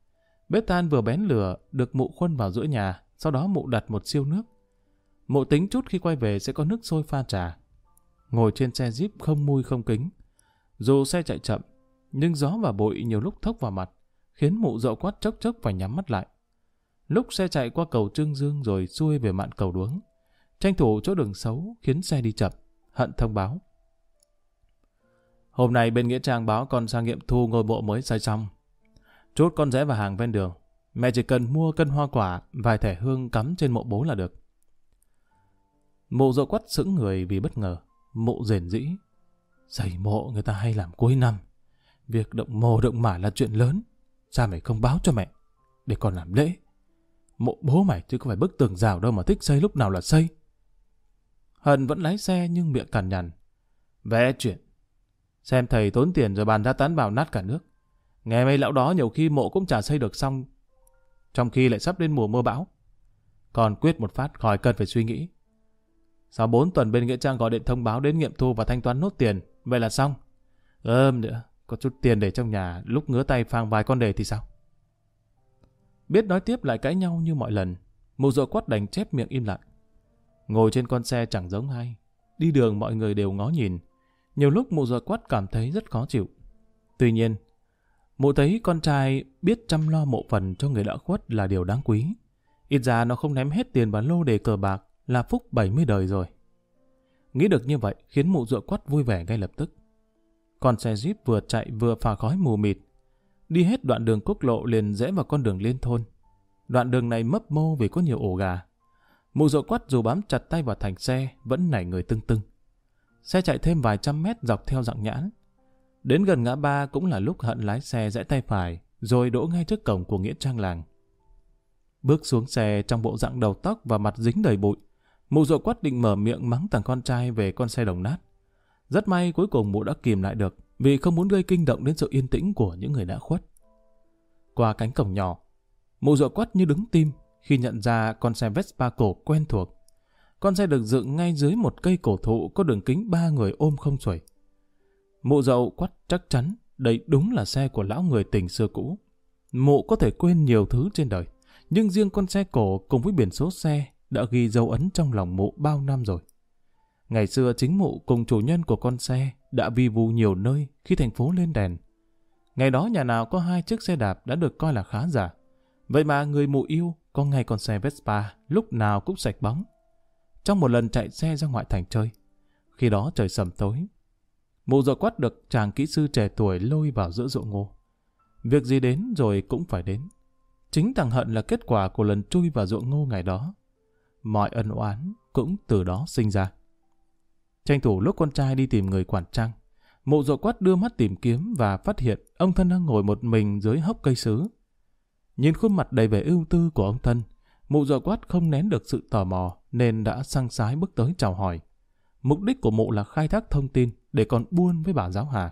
Bếp than vừa bén lửa được mụ khuân vào giữa nhà, sau đó mụ đặt một siêu nước. Mụ tính chút khi quay về sẽ có nước sôi pha trà. Ngồi trên xe Jeep không mui không kính. Dù xe chạy chậm, nhưng gió và bụi nhiều lúc thốc vào mặt, khiến mụ Dậu Quắt chốc chốc phải nhắm mắt lại. Lúc xe chạy qua cầu Trương Dương rồi xuôi về mạn cầu Đuống, tranh thủ chỗ đường xấu khiến xe đi chậm, Hận thông báo. Hôm nay bên Nghĩa Trang báo con sang nghiệm thu ngôi mộ mới xây xong. Chốt con rẽ vào hàng ven đường. Mẹ chỉ cần mua cân hoa quả, vài thẻ hương cắm trên mộ bố là được. Mụ Dậu Quắt sững người vì bất ngờ. Mụ rền rĩ. Xây mộ người ta hay làm cuối năm. Việc động mồ động mả là chuyện lớn. Sao mày không báo cho mẹ để còn làm lễ? Mộ bố mày chứ không phải bức tường rào đâu mà thích xây lúc nào là xây. Hân vẫn lái xe nhưng miệng cằn nhằn. Vẽ chuyện. Xem thầy tốn tiền rồi bàn ra tán vào nát cả nước. Nghe mấy lão đó nhiều khi mộ cũng chả xây được xong, trong khi lại sắp đến mùa mưa bão. Còn quyết một phát khỏi cần phải suy nghĩ. Sau bốn tuần bên Nghĩa Trang gọi điện thông báo đến nghiệm thu và thanh toán nốt tiền. Vậy là xong. Ơm nữa, có chút tiền để trong nhà, lúc ngứa tay phang vài con đề thì sao? Biết nói tiếp lại cãi nhau như mọi lần. Mụ Dậu Quắt đành chép miệng im lặng. Ngồi trên con xe chẳng giống ai. Đi đường mọi người đều ngó nhìn. Nhiều lúc mụ Dậu Quắt cảm thấy rất khó chịu. Tuy nhiên, mụ thấy con trai biết chăm lo mộ phần cho người đã khuất là điều đáng quý. Ít ra nó không ném hết tiền vào lô đề cờ bạc là phúc bảy mươi đời rồi. Nghĩ được như vậy khiến mụ Dậu Quắt vui vẻ ngay lập tức. Con xe Jeep vừa chạy vừa phà khói mù mịt. Đi hết đoạn đường quốc lộ liền rẽ vào con đường liên thôn. Đoạn đường này mấp mô vì có nhiều ổ gà. Mụ Dậu Quắt dù bám chặt tay vào thành xe vẫn nảy người tưng tưng. Xe chạy thêm vài trăm mét dọc theo dặng nhãn. Đến gần ngã ba cũng là lúc Hận lái xe rẽ tay phải rồi đỗ ngay trước cổng của Nghĩa Trang làng. Bước xuống xe trong bộ dạng đầu tóc và mặt dính đầy bụi, mụ Dậu Quắt định mở miệng mắng thằng con trai về con xe đồng nát. Rất may cuối cùng mụ đã kìm lại được vì không muốn gây kinh động đến sự yên tĩnh của những người đã khuất. Qua cánh cổng nhỏ, mụ Dậu Quắt như đứng tim khi nhận ra con xe Vespa cổ quen thuộc. Con xe được dựng ngay dưới một cây cổ thụ có đường kính ba người ôm không xuể. Mụ Dậu Quắt chắc chắn đây đúng là xe của lão người tình xưa cũ. Mụ có thể quên nhiều thứ trên đời, nhưng riêng con xe cổ cùng với biển số xe đã ghi dấu ấn trong lòng mụ bao năm rồi. Ngày xưa chính mụ cùng chủ nhân của con xe đã vi vu nhiều nơi khi thành phố lên đèn. Ngày đó nhà nào có hai chiếc xe đạp đã được coi là khá giả. Vậy mà người mụ yêu có ngay con xe Vespa lúc nào cũng sạch bóng. Trong một lần chạy xe ra ngoại thành chơi, khi đó trời sầm tối, mụ Dậu Quắt được chàng kỹ sư trẻ tuổi lôi vào giữa ruộng ngô. Việc gì đến rồi cũng phải đến. Chính thằng Hận là kết quả của lần chui vào ruộng ngô ngày đó. Mọi ân oán cũng từ đó sinh ra. Tranh thủ lúc con trai đi tìm người quản trang, mụ Dậu Quắt đưa mắt tìm kiếm và phát hiện ông Thân đang ngồi một mình dưới hốc cây sứ. Nhìn khuôn mặt đầy vẻ ưu tư của ông Thân, mụ Dậu Quắt không nén được sự tò mò nên đã săng sái bước tới chào hỏi. Mục đích của mụ là khai thác thông tin để còn buôn với bà giáo Hà.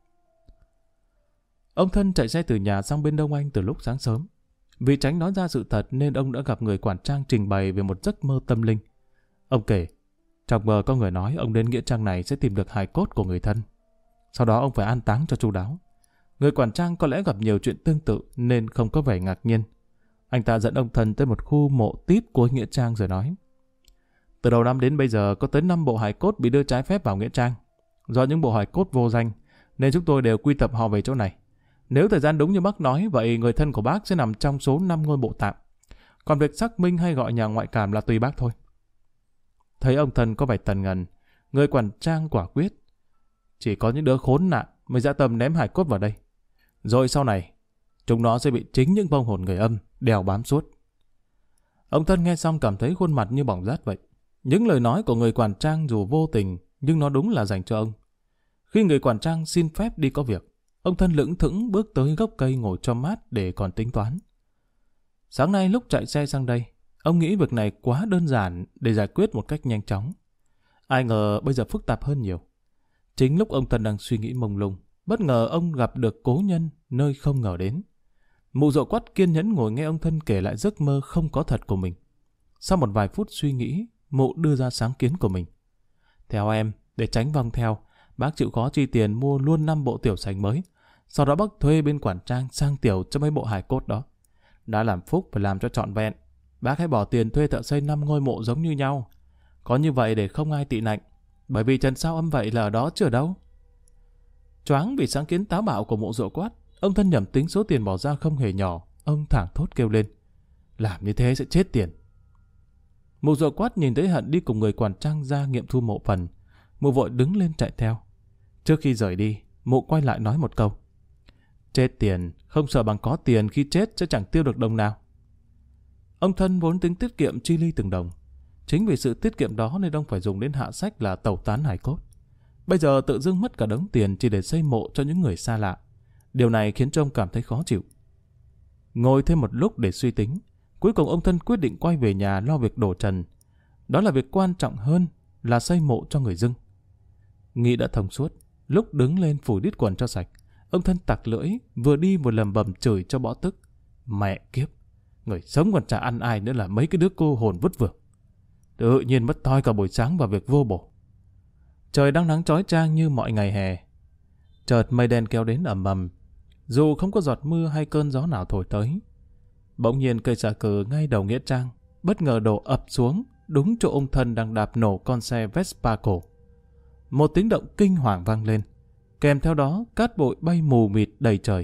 Ông Thân chạy xe từ nhà sang bên Đông Anh từ lúc sáng sớm. Vì tránh nói ra sự thật nên ông đã gặp người quản trang trình bày về một giấc mơ tâm linh. Ông kể, trong mơ có người nói ông đến Nghĩa Trang này sẽ tìm được hài cốt của người thân. Sau đó ông phải an táng cho chu đáo. Người quản trang có lẽ gặp nhiều chuyện tương tự nên không có vẻ ngạc nhiên. Anh ta dẫn ông Thân tới một khu mộ tít của Nghĩa Trang rồi nói, từ đầu năm đến bây giờ có tới năm bộ hài cốt bị đưa trái phép vào Nghĩa Trang. Do những bộ hài cốt vô danh nên chúng tôi đều quy tập họ về chỗ này. Nếu thời gian đúng như bác nói, vậy người thân của bác sẽ nằm trong số năm ngôi mộ tạm. Còn việc xác minh hay gọi nhà ngoại cảm là tùy bác thôi. Thấy ông Thân có vẻ tần ngần, người quản trang quả quyết, chỉ có những đứa khốn nạn mới dã tâm ném hài cốt vào đây. Rồi sau này, chúng nó sẽ bị chính những vong hồn người âm đèo bám suốt. Ông Thân nghe xong cảm thấy khuôn mặt như bỏng rát vậy. Những lời nói của người quản trang dù vô tình, nhưng nó đúng là dành cho ông. Khi người quản trang xin phép đi có việc, ông Thân lững thững bước tới gốc cây ngồi cho mát để còn tính toán. Sáng nay lúc chạy xe sang đây, ông nghĩ việc này quá đơn giản để giải quyết một cách nhanh chóng. Ai ngờ bây giờ phức tạp hơn nhiều. Chính lúc ông Thân đang suy nghĩ mông lung, bất ngờ ông gặp được cố nhân nơi không ngờ đến. Mụ Dậu Quắt kiên nhẫn ngồi nghe ông Thân kể lại giấc mơ không có thật của mình. Sau một vài phút suy nghĩ, mụ đưa ra sáng kiến của mình. Theo em, để tránh vòng theo, bác chịu khó chi tiền mua luôn năm bộ tiểu sành mới. Sau đó bác thuê bên quản trang sang tiểu cho mấy bộ hài cốt đó. Đã làm phúc phải làm cho trọn vẹn. Bác hãy bỏ tiền thuê thợ xây năm ngôi mộ giống như nhau. Có như vậy để không ai tị nạnh. Bởi vì trần sao âm vậy là ở đó chứ ở đâu. Choáng vì sáng kiến táo bạo của Mụ Dậu Quát, ông Thân nhẩm tính số tiền bỏ ra không hề nhỏ. Ông thảng thốt kêu lên. Làm như thế sẽ chết tiền. Mụ Dậu Quát nhìn thấy Hận đi cùng người quản trang ra nghiệm thu mộ phần. Mụ vội đứng lên chạy theo. Trước khi rời đi, Mụ quay lại nói một câu. Chết tiền, không sợ bằng có tiền, khi chết sẽ chẳng tiêu được đồng nào. Ông Thân vốn tính tiết kiệm chi ly từng đồng. Chính vì sự tiết kiệm đó nên ông phải dùng đến hạ sách là tẩu tán hài cốt. Bây giờ tự dưng mất cả đống tiền chỉ để xây mộ cho những người xa lạ. Điều này khiến cho ông cảm thấy khó chịu. Ngồi thêm một lúc để suy tính, cuối cùng ông Thân quyết định quay về nhà lo việc đổ trần. Đó là việc quan trọng hơn là xây mộ cho người dưng. Nghĩ đã thông suốt, lúc đứng lên phủi đít quần cho sạch, ông Thân tặc lưỡi, vừa đi vừa lầm bầm chửi cho bỏ tức. Mẹ kiếp, người sống còn chả ăn ai nữa là mấy cái đứa cô hồn vứt vưởng. Tự nhiên mất toi cả buổi sáng vào việc vô bổ. Trời đang nắng chói chang như mọi ngày hè. Chợt mây đen kéo đến ầm ầm, dù không có giọt mưa hay cơn gió nào thổi tới. Bỗng nhiên cây xà cừ ngay đầu nghĩa trang bất ngờ đổ ập xuống, đúng chỗ ông Thân đang đạp nổ con xe Vespa cổ. Một tiếng động kinh hoàng vang lên, kèm theo đó cát bụi bay mù mịt đầy trời.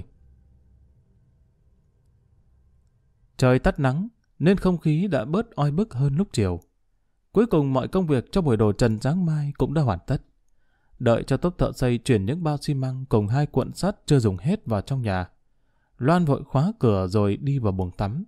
Trời tắt nắng nên không khí đã bớt oi bức hơn lúc chiều. Cuối cùng mọi công việc cho buổi đổ trần sáng mai cũng đã hoàn tất. Đợi cho tốp thợ xây chuyển những bao xi măng cùng hai cuộn sắt chưa dùng hết vào trong nhà, Loan vội khóa cửa rồi đi vào buồng tắm.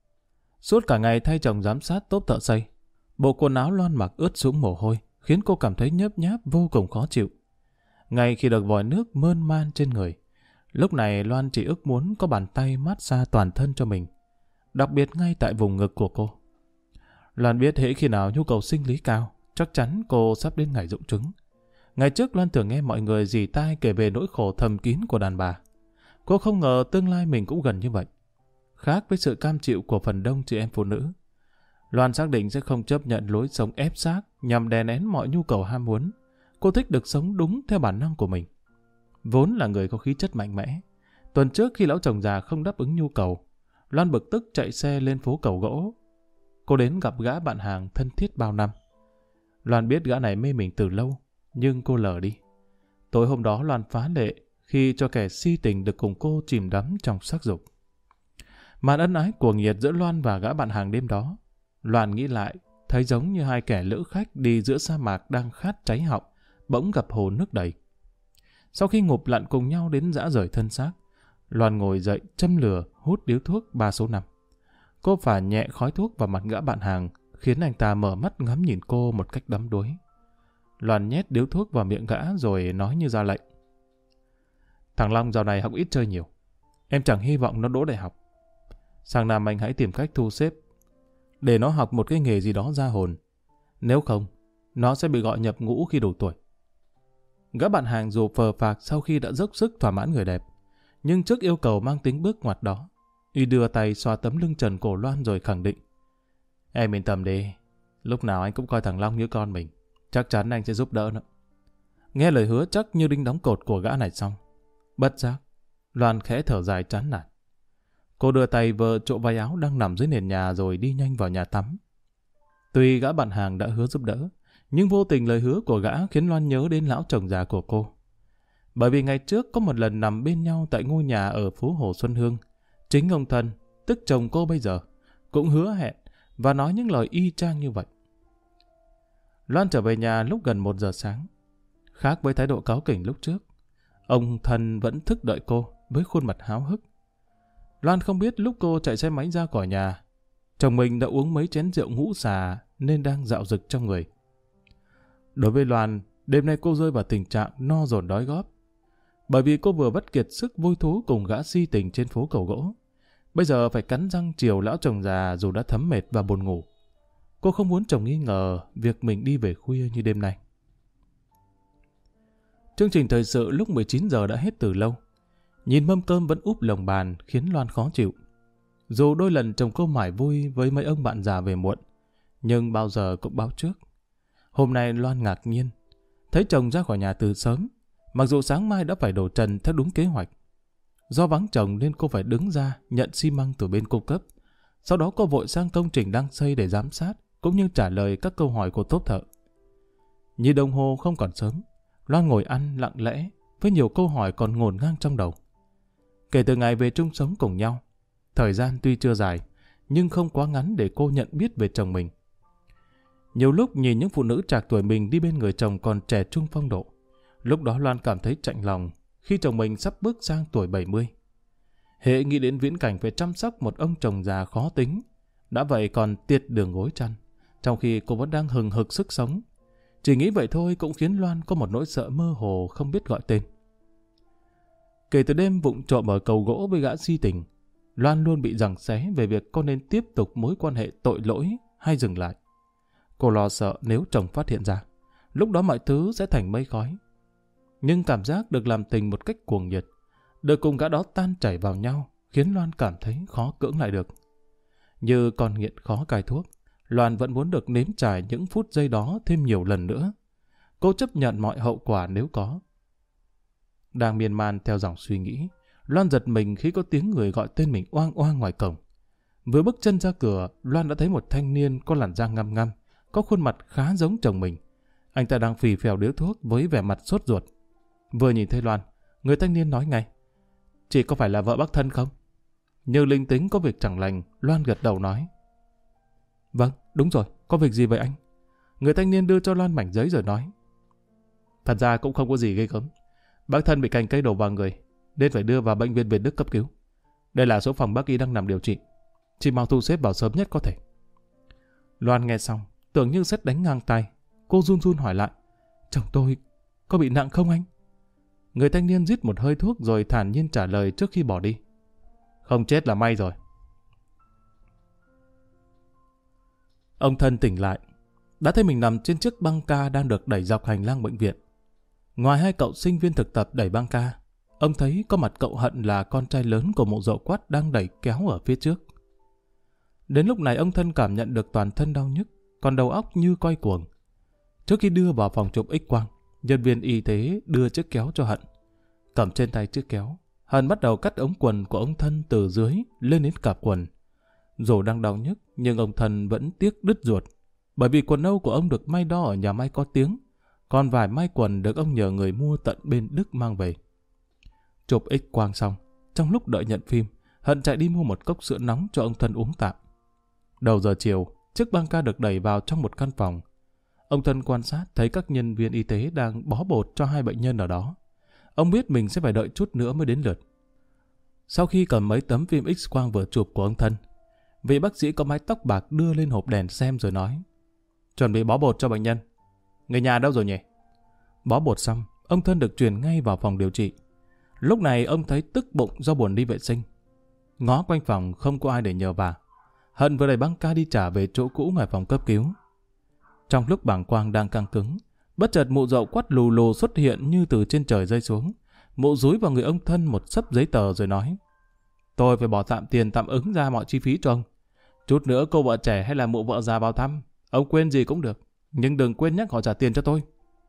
Suốt cả ngày thay chồng giám sát tốp thợ xây, bộ quần áo Loan mặc ướt sũng mồ hôi khiến cô cảm thấy nhớp nháp vô cùng khó chịu. Ngay khi được vòi nước mơn man trên người, lúc này Loan chỉ ước muốn có bàn tay mát xa toàn thân cho mình, đặc biệt ngay tại vùng ngực của cô. Loan biết hễ khi nào nhu cầu sinh lý cao, chắc chắn cô sắp đến ngày rụng trứng. Ngày trước Loan thường nghe mọi người rỉ tai kể về nỗi khổ thầm kín của đàn bà. Cô không ngờ tương lai mình cũng gần như vậy. Khác với sự cam chịu của phần đông chị em phụ nữ, Loan xác định sẽ không chấp nhận lối sống ép xác nhằm đè nén mọi nhu cầu ham muốn. Cô thích được sống đúng theo bản năng của mình. Vốn là người có khí chất mạnh mẽ, tuần trước khi lão chồng già không đáp ứng nhu cầu, Loan bực tức chạy xe lên phố Cầu Gỗ. Cô đến gặp gã bạn hàng thân thiết bao năm. Loan biết gã này mê mình từ lâu, nhưng cô lờ đi. Tối hôm đó Loan phá lệ khi cho kẻ si tình được cùng cô chìm đắm trong sắc dục. Màn ân ái cuồng nhiệt giữa Loan và gã bạn hàng đêm đó, Loan nghĩ lại thấy giống như hai kẻ lữ khách đi giữa sa mạc đang khát cháy họng, bỗng gặp hồ nước đầy. Sau khi ngụp lặn cùng nhau đến rã rời thân xác, Loan ngồi dậy châm lửa hút điếu thuốc ba số năm. Cô phả nhẹ khói thuốc vào mặt gã bạn hàng, khiến anh ta mở mắt ngắm nhìn cô một cách đắm đuối. Loan nhét điếu thuốc vào miệng gã rồi nói như ra lệnh. Thằng Long dạo này học ít chơi nhiều. Em chẳng hy vọng nó đỗ đại học. Sang năm anh hãy tìm cách thu xếp để nó học một cái nghề gì đó ra hồn. Nếu không, nó sẽ bị gọi nhập ngũ khi đủ tuổi. Gã bạn hàng dù phờ phạc sau khi đã dốc sức thỏa mãn người đẹp, nhưng trước yêu cầu mang tính bước ngoặt đó, y đưa tay xoa tấm lưng trần cổ Loan rồi khẳng định. Em yên tâm đi, lúc nào anh cũng coi thằng Long như con mình. Chắc chắn anh sẽ giúp đỡ nó. Nghe lời hứa chắc như đinh đóng cột của gã này xong, bất giác, Loan khẽ thở dài chán nản. Cô đưa tay vơ chỗ váy áo đang nằm dưới nền nhà rồi đi nhanh vào nhà tắm. Tuy gã bạn hàng đã hứa giúp đỡ, nhưng vô tình lời hứa của gã khiến Loan nhớ đến lão chồng già của cô. Bởi vì ngày trước có một lần nằm bên nhau tại ngôi nhà ở phố Hồ Xuân Hương, chính ông Thân, tức chồng cô bây giờ, cũng hứa hẹn và nói những lời y chang như vậy. Loan trở về nhà lúc gần một giờ sáng. Khác với thái độ cáu kỉnh lúc trước, ông Thân vẫn thức đợi cô với khuôn mặt háo hức. Loan không biết lúc cô chạy xe máy ra khỏi nhà, chồng mình đã uống mấy chén rượu ngũ xà nên đang dạo dực trong người. Đối với Loan, đêm nay cô rơi vào tình trạng no dồn đói góp. Bởi vì cô vừa vất kiệt sức vui thú cùng gã si tình trên phố Cầu Gỗ, bây giờ phải cắn răng chiều lão chồng già dù đã thấm mệt và buồn ngủ. Cô không muốn chồng nghi ngờ việc mình đi về khuya như đêm nay. Chương trình thời sự lúc mười chín giờ đã hết từ lâu. Nhìn mâm cơm vẫn úp lồng bàn khiến Loan khó chịu. Dù đôi lần chồng cô mải vui với mấy ông bạn già về muộn, nhưng bao giờ cũng báo trước. Hôm nay Loan ngạc nhiên, thấy chồng ra khỏi nhà từ sớm, mặc dù sáng mai đã phải đổ trần theo đúng kế hoạch. Do vắng chồng nên cô phải đứng ra nhận xi măng từ bên cung cấp. Sau đó cô vội sang công trình đang xây để giám sát, cũng như trả lời các câu hỏi của tốp thợ. Nhìn đồng hồ không còn sớm, Loan ngồi ăn lặng lẽ, với nhiều câu hỏi còn ngổn ngang trong đầu. Kể từ ngày về chung sống cùng nhau, thời gian tuy chưa dài, nhưng không quá ngắn để cô nhận biết về chồng mình. Nhiều lúc nhìn những phụ nữ trạc tuổi mình đi bên người chồng còn trẻ trung phong độ, lúc đó Loan cảm thấy chạnh lòng khi chồng mình sắp bước sang tuổi bảy mươi. Hễ nghĩ đến viễn cảnh phải chăm sóc một ông chồng già khó tính, đã vậy còn tiệt đường gối chăn, trong khi cô vẫn đang hừng hực sức sống. Chỉ nghĩ vậy thôi cũng khiến Loan có một nỗi sợ mơ hồ không biết gọi tên. Kể từ đêm vụng trộm ở cầu gỗ với gã si tình, Loan luôn bị giằng xé về việc có nên tiếp tục mối quan hệ tội lỗi hay dừng lại. Cô lo sợ nếu chồng phát hiện ra, lúc đó mọi thứ sẽ thành mây khói. Nhưng cảm giác được làm tình một cách cuồng nhiệt, được cùng gã đó tan chảy vào nhau, khiến Loan cảm thấy khó cưỡng lại được. Như con nghiện khó cai thuốc, Loan vẫn muốn được nếm trải những phút giây đó thêm nhiều lần nữa. Cô chấp nhận mọi hậu quả nếu có. Đang miên man theo dòng suy nghĩ, Loan giật mình khi có tiếng người gọi tên mình oang oang ngoài cổng. Vừa bước chân ra cửa, Loan đã thấy một thanh niên có làn da ngăm ngăm, có khuôn mặt khá giống chồng mình. Anh ta đang phì phèo điếu thuốc với vẻ mặt sốt ruột. Vừa nhìn thấy Loan, người thanh niên nói ngay: "Chị có phải là vợ bác Thân không?" Như linh tính có việc chẳng lành, Loan gật đầu nói: "Vâng, đúng rồi, có việc gì vậy anh?" Người thanh niên đưa cho Loan mảnh giấy rồi nói: "Thật ra cũng không có gì ghê gớm. Bác Thân bị cành cây đổ vào người, nên phải đưa vào bệnh viện Việt Đức cấp cứu. Đây là số phòng bác y đang nằm điều trị. Chị mau thu xếp vào sớm nhất có thể." Loan nghe xong, tưởng như sét đánh ngang tai. Cô run run hỏi lại: "Chồng tôi có bị nặng không anh?" Người thanh niên rít một hơi thuốc rồi thản nhiên trả lời trước khi bỏ đi: "Không chết là may rồi." Ông Thân tỉnh lại, đã thấy mình nằm trên chiếc băng ca đang được đẩy dọc hành lang bệnh viện. Ngoài hai cậu sinh viên thực tập đẩy băng ca, ông thấy có mặt cậu Hận là con trai lớn của Mụ Dậu Quắt đang đẩy kéo ở phía trước. Đến lúc này ông Thân cảm nhận được toàn thân đau nhức, còn đầu óc như quay cuồng. Trước khi đưa vào phòng chụp X-quang, nhân viên y tế đưa chiếc kéo cho Hận. Cầm trên tay chiếc kéo, Hận bắt đầu cắt ống quần của ông Thân từ dưới lên đến cạp quần. Dù đang đau nhức, nhưng ông Thân vẫn tiếc đứt ruột, bởi vì quần âu của ông được may đo ở nhà may có tiếng, còn vài may quần được ông nhờ người mua tận bên Đức mang về. Chụp X-quang xong, trong lúc đợi nhận phim, Hận chạy đi mua một cốc sữa nóng cho ông Thân uống tạm. Đầu giờ chiều, chiếc băng ca được đẩy vào trong một căn phòng. Ông Thân quan sát thấy các nhân viên y tế đang bó bột cho hai bệnh nhân ở đó. Ông biết mình sẽ phải đợi chút nữa mới đến lượt. Sau khi cầm mấy tấm phim X-quang vừa chụp của ông Thân, vị bác sĩ có mái tóc bạc đưa lên hộp đèn xem rồi nói: "Chuẩn bị bó bột cho bệnh nhân. Người nhà đâu rồi nhỉ?" Bó bột xong, ông Thân được chuyển ngay vào phòng điều trị. Lúc này ông thấy tức bụng do buồn đi vệ sinh. Ngó quanh phòng không có ai để nhờ vả. Hận vừa đẩy băng ca đi trả về chỗ cũ ngoài phòng cấp cứu. Trong lúc bàng quang đang căng cứng, bất chợt Mụ Dậu Quắt lù lù xuất hiện như từ trên trời rơi xuống. Mụ dúi vào người ông Thân một xấp giấy tờ rồi nói: "Tôi phải bỏ tạm tiền tạm ứng ra mọi chi phí cho ông. Chút nữa cô vợ trẻ hay là mụ vợ già vào thăm, ông quên gì cũng được, nhưng đừng quên nhắc họ trả tiền cho tôi."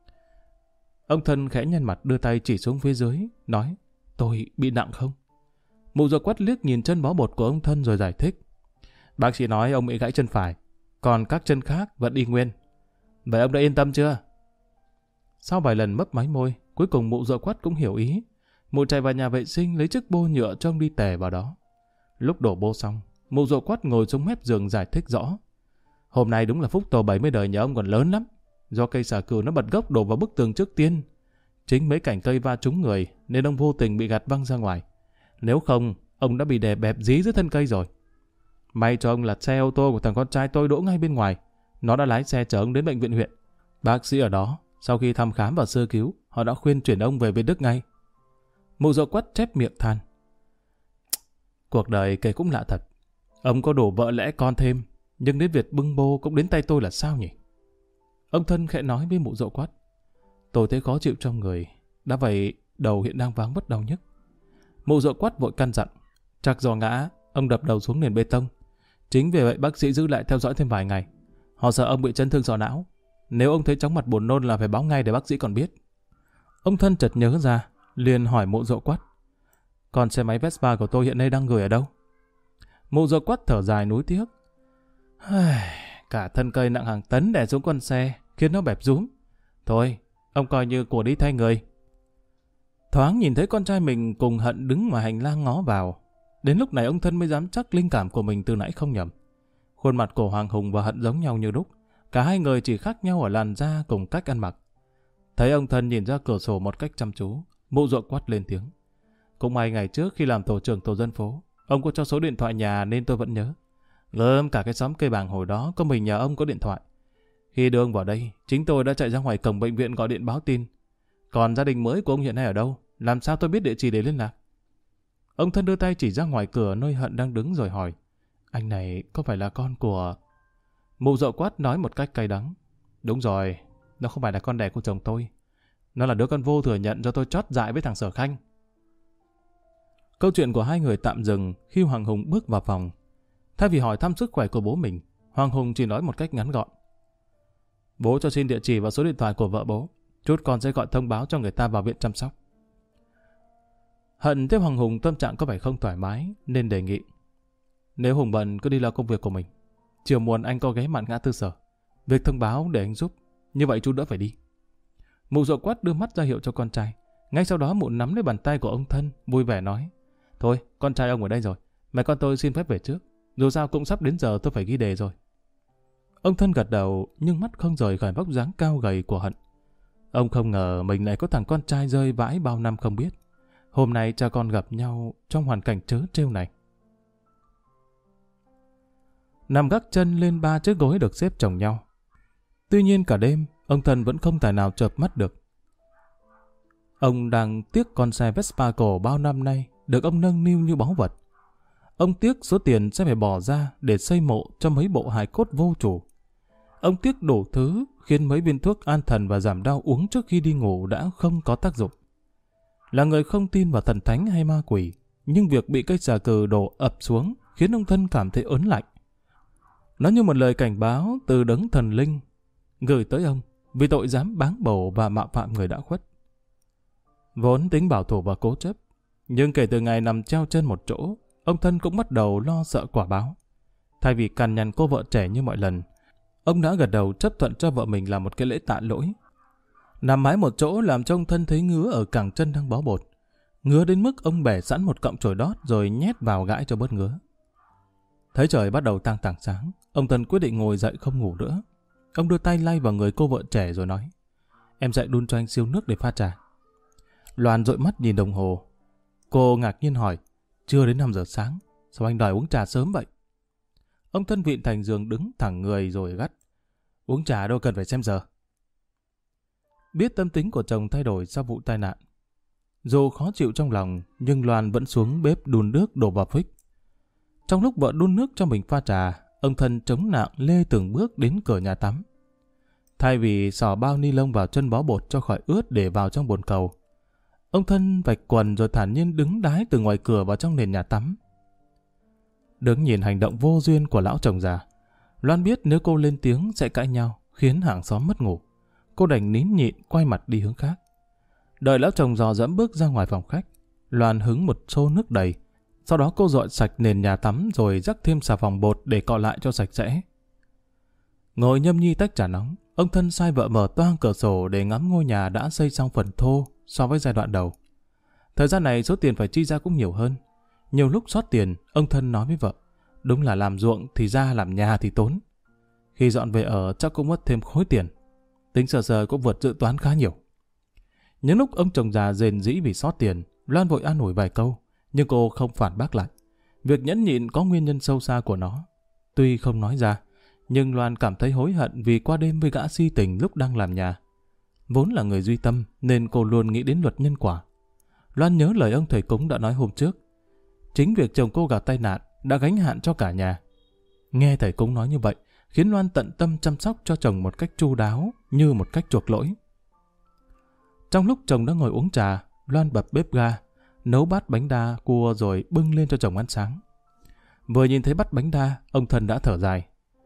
Ông Thân khẽ nhăn mặt đưa tay chỉ xuống phía dưới, nói: "Tôi bị nặng không?" Mụ Dậu Quắt liếc nhìn chân bó bột của ông Thân rồi giải thích: "Bác sĩ nói ông bị gãy chân phải, còn các chân khác vẫn đi nguyên. Vậy ông đã yên tâm chưa?" Sau vài lần mấp máy môi, cuối cùng Mụ Dậu Quắt cũng hiểu ý. Mụ chạy vào nhà vệ sinh lấy chiếc bô nhựa cho ông đi tè vào đó. Lúc đổ bô xong, Mụ Dậu Quắt ngồi xuống mép giường giải thích rõ: "Hôm nay đúng là phúc tổ bảy mươi đời nhà ông còn lớn lắm. Do cây xà cừu nó bật gốc đổ vào bức tường trước tiên. Chính mấy cành cây va trúng người nên ông vô tình bị gạt văng ra ngoài. Nếu không, ông đã bị đè bẹp dí dưới thân cây rồi. May cho ông là xe ô tô của thằng con trai tôi đỗ ngay bên ngoài. Nó đã lái xe chở ông đến bệnh viện huyện. Bác sĩ ở đó, sau khi thăm khám và sơ cứu, họ đã khuyên chuyển ông về Việt Đức ngay." Mụ Dậu Quắt chép miệng than: "Cuộc đời kể cũng lạ thật. Ông có đủ vợ lẽ con thêm, nhưng đến việc bưng bô cũng đến tay tôi là sao nhỉ?" Ông Thân khẽ nói với Mụ Dậu Quắt: "Tôi thấy khó chịu trong người, đã vậy đầu hiện đang váng vất đau nhức." Mụ Dậu Quắt vội căn dặn: "Chắc do ngã, ông đập đầu xuống nền bê tông. Chính vì vậy bác sĩ giữ lại theo dõi thêm vài ngày. Họ sợ ông bị chấn thương sọ não. Nếu ông thấy chóng mặt buồn nôn là phải báo ngay để bác sĩ còn biết." Ông Thân chợt nhớ ra, liền hỏi Mụ Dậu Quắt: Còn xe máy Vespa của tôi hiện nay đang gửi ở đâu? Mụ Dậu Quắt thở dài nuối tiếc. Cả thân cây nặng hàng tấn đè xuống con xe, khiến nó bẹp rúm. Thôi, ông coi như của đi thay người. Thoáng nhìn thấy con trai mình cùng Hận đứng ngoài hành lang ngó vào. Đến lúc này ông Thân mới dám chắc linh cảm của mình từ nãy không nhầm. Khuôn mặt của Hoàng Hùng và Hận giống nhau như đúc. Cả hai người chỉ khác nhau ở làn da cùng cách ăn mặc. Thấy ông Thân nhìn ra cửa sổ một cách chăm chú, Mụ Dậu Quắt lên tiếng. Cũng may ngày trước khi làm tổ trưởng tổ dân phố, ông có cho số điện thoại nhà nên tôi vẫn nhớ. Gớm cả cái xóm cây bàng hồi đó có mình nhà ông có điện thoại. Khi đưa ông vào đây, chính tôi đã chạy ra ngoài cổng bệnh viện gọi điện báo tin. Còn gia đình mới của ông hiện nay ở đâu? Làm sao tôi biết địa chỉ để liên lạc? Ông Thân đưa tay chỉ ra ngoài cửa nơi Hận đang đứng rồi hỏi. Anh này có phải là con của... Mụ Dậu Quắt nói một cách cay đắng. Đúng rồi, nó không phải là con đẻ của chồng tôi. Nó là đứa con vô thừa nhận do tôi chót dại với thằng Sở Khanh. Câu chuyện của hai người tạm dừng khi Hoàng Hùng bước vào phòng. Thay vì hỏi thăm sức khỏe của bố mình, Hoàng Hùng chỉ nói một cách ngắn gọn. Bố cho xin địa chỉ và số điện thoại của vợ bố. Chút con sẽ gọi thông báo cho người ta vào viện chăm sóc. Hận thấy Hoàng Hùng tâm trạng có vẻ không thoải mái nên đề nghị. Nếu Hùng bận cứ đi lo công việc của mình. Chiều muộn anh có ghé mạn ngã tư Sở. Việc thông báo để anh giúp. Như vậy chú đỡ phải đi. Mụ Dậu Quắt đưa mắt ra hiệu cho con trai. Ngay sau đó mụ nắm lấy bàn tay của ông Thân, vui vẻ nói. Thôi, con trai ông ở đây rồi. Mẹ con tôi xin phép về trước. Dù sao cũng sắp đến giờ tôi phải ghi đề rồi. Ông Thân gật đầu nhưng mắt không rời khỏi vóc dáng cao gầy của Hận. Ông không ngờ mình lại có thằng con trai rơi vãi bao năm không biết. Hôm nay cha con gặp nhau trong hoàn cảnh trớ trêu này. Nằm gác chân lên ba chiếc gối được xếp chồng nhau. Tuy nhiên cả đêm, ông Thân vẫn không tài nào chợp mắt được. Ông đang tiếc con xe Vespa cổ bao năm nay được ông nâng niu như báu vật. Ông tiếc số tiền sẽ phải bỏ ra để xây mộ cho mấy bộ hài cốt vô chủ. Ông tiếc đủ thứ khiến mấy viên thuốc an thần và giảm đau uống trước khi đi ngủ đã không có tác dụng. Là người không tin vào thần thánh hay ma quỷ, nhưng việc bị cây xà cừ đổ ập xuống khiến ông Thân cảm thấy ớn lạnh. Nó như một lời cảnh báo từ đấng thần linh gửi tới ông vì tội dám báng bầu và mạo phạm người đã khuất. Vốn tính bảo thủ và cố chấp, nhưng kể từ ngày nằm treo chân một chỗ, ông Thân cũng bắt đầu lo sợ quả báo. Thay vì cằn nhằn cô vợ trẻ như mọi lần, ông đã gật đầu chấp thuận cho vợ mình làm một cái lễ tạ lỗi. Nằm mái một chỗ làm cho ông Thân thấy ngứa ở cẳng chân đang bó bột. Ngứa đến mức ông bẻ sẵn một cọng chổi đót rồi nhét vào gãi cho bớt ngứa. Thấy trời bắt đầu tang tảng sáng, ông Thân quyết định ngồi dậy không ngủ nữa. Ông đưa tay lay vào người cô vợ trẻ rồi nói. Em dậy đun cho anh siêu nước để pha trà. Loan dội mắt nhìn đồng hồ. Cô ngạc nhiên hỏi. Chưa đến năm giờ sáng, sao anh đòi uống trà sớm vậy? Ông Thân vịn thành giường đứng thẳng người rồi gắt. Uống trà đâu cần phải xem giờ. Biết tâm tính của chồng thay đổi sau vụ tai nạn. Dù khó chịu trong lòng, nhưng Loan vẫn xuống bếp đun nước đổ vào phích. Trong lúc vợ đun nước cho mình pha trà, ông Thân chống nặng lê từng bước đến cửa nhà tắm. Thay vì xỏ bao ni lông vào chân bó bột cho khỏi ướt để vào trong bồn cầu, ông Thân vạch quần rồi thản nhiên đứng đái từ ngoài cửa vào trong nền nhà tắm. Đứng nhìn hành động vô duyên của lão chồng già, Loan biết nếu cô lên tiếng sẽ cãi nhau, khiến hàng xóm mất ngủ. Cô đành nín nhịn quay mặt đi hướng khác. Đợi lão chồng dò dẫm bước ra ngoài phòng khách, Loan hứng một xô nước đầy. Sau đó cô dọn sạch nền nhà tắm rồi rắc thêm xà phòng bột để cọ lại cho sạch sẽ. Ngồi nhâm nhi tách trà nóng, ông Thân sai vợ mở toang cửa sổ để ngắm ngôi nhà đã xây xong phần thô so với giai đoạn đầu. Thời gian này số tiền phải chi ra cũng nhiều hơn. Nhiều lúc sót tiền, ông Thân nói với vợ, đúng là làm ruộng thì ra làm nhà thì tốn. Khi dọn về ở chắc cũng mất thêm khối tiền. Tính sờ sờ cũng vượt dự toán khá nhiều. Những lúc ông chồng già rền rĩ vì sót tiền, Loan vội an ủi vài câu, nhưng cô không phản bác lại. Việc nhẫn nhịn có nguyên nhân sâu xa của nó. Tuy không nói ra, nhưng Loan cảm thấy hối hận vì qua đêm với gã si tình lúc đang làm nhà. Vốn là người duy tâm nên cô luôn nghĩ đến luật nhân quả. Loan nhớ lời ông thầy cúng đã nói hôm trước. Chính việc chồng cô gặp tai nạn đã gánh hạn cho cả nhà. Nghe thầy cúng nói như vậy khiến Loan tận tâm chăm sóc cho chồng một cách chu đáo như một cách chuộc lỗi. Trong lúc chồng đang ngồi uống trà, Loan bập bếp ga, nấu bát bánh đa cua rồi bưng lên cho chồng ăn sáng. Vừa nhìn thấy bát bánh đa, ông Thân đã thở dài.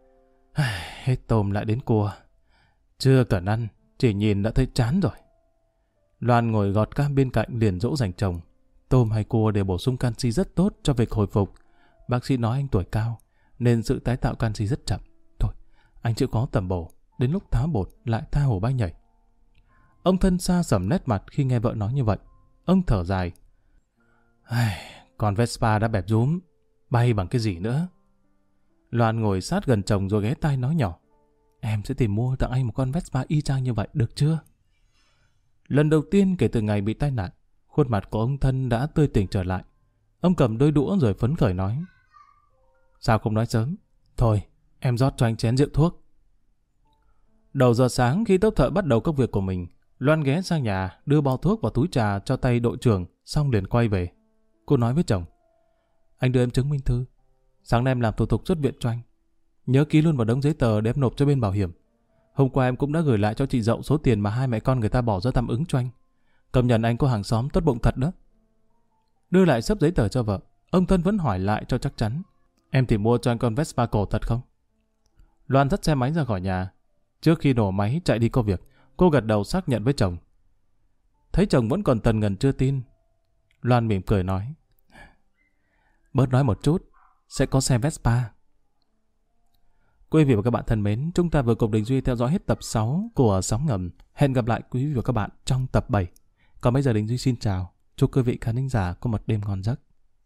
Hết tôm lại đến cua. Chưa cần ăn, chỉ nhìn đã thấy chán rồi. Loan ngồi gọt cam bên cạnh liền dỗ dành chồng. tôm hay cua đều bổ sung canxi rất tốt cho việc hồi phục. Bác sĩ nói anh tuổi cao, nên sự tái tạo canxi rất chậm. Thôi, anh chịu khó tẩm bổ, đến lúc tháo bột lại tha hồ bay nhảy. Ông Thân xa sầm nét mặt khi nghe vợ nói như vậy. Ông thở dài. Ai, con Vespa đã bẹp rúm, bay bằng cái gì nữa? Loan ngồi sát gần chồng rồi ghé tai nói nhỏ. Em sẽ tìm mua tặng anh một con Vespa y chang như vậy, được chưa? Lần đầu tiên kể từ ngày bị tai nạn, khuôn mặt của ông Thân đã tươi tỉnh trở lại. Ông cầm đôi đũa rồi phấn khởi nói. Sao không nói sớm? Thôi, em rót cho anh chén rượu thuốc. Đầu giờ sáng khi tốp thợ bắt đầu công việc của mình, Loan ghé sang nhà đưa bao thuốc vào túi trà cho tay đội trưởng, xong liền quay về. Cô nói với chồng. Anh đưa em chứng minh thư. Sáng nay em làm thủ tục xuất viện cho anh. Nhớ ký luôn vào đống giấy tờ để em nộp cho bên bảo hiểm. Hôm qua em cũng đã gửi lại cho chị Dậu số tiền mà hai mẹ con người ta bỏ ra tạm ứng cho anh. Công nhận anh có hàng xóm tốt bụng thật đó. Đưa lại xấp giấy tờ cho vợ, ông Thân vẫn hỏi lại cho chắc chắn. Em tìm mua cho anh con Vespa cổ thật không? Loan dắt xe máy ra khỏi nhà. Trước khi nổ máy chạy đi có việc, cô gật đầu xác nhận với chồng. Thấy chồng vẫn còn tần ngần chưa tin, Loan mỉm cười nói. Bớt nói một chút, sẽ có xe Vespa. Quý vị và các bạn thân mến, chúng ta vừa cùng Đình Duy theo dõi hết tập sáu của Sóng Ngầm. Hẹn gặp lại quý vị và các bạn trong tập bảy. Còn bây giờ Đình Duy xin chào. Chúc quý vị khán thính giả có một đêm ngon giấc.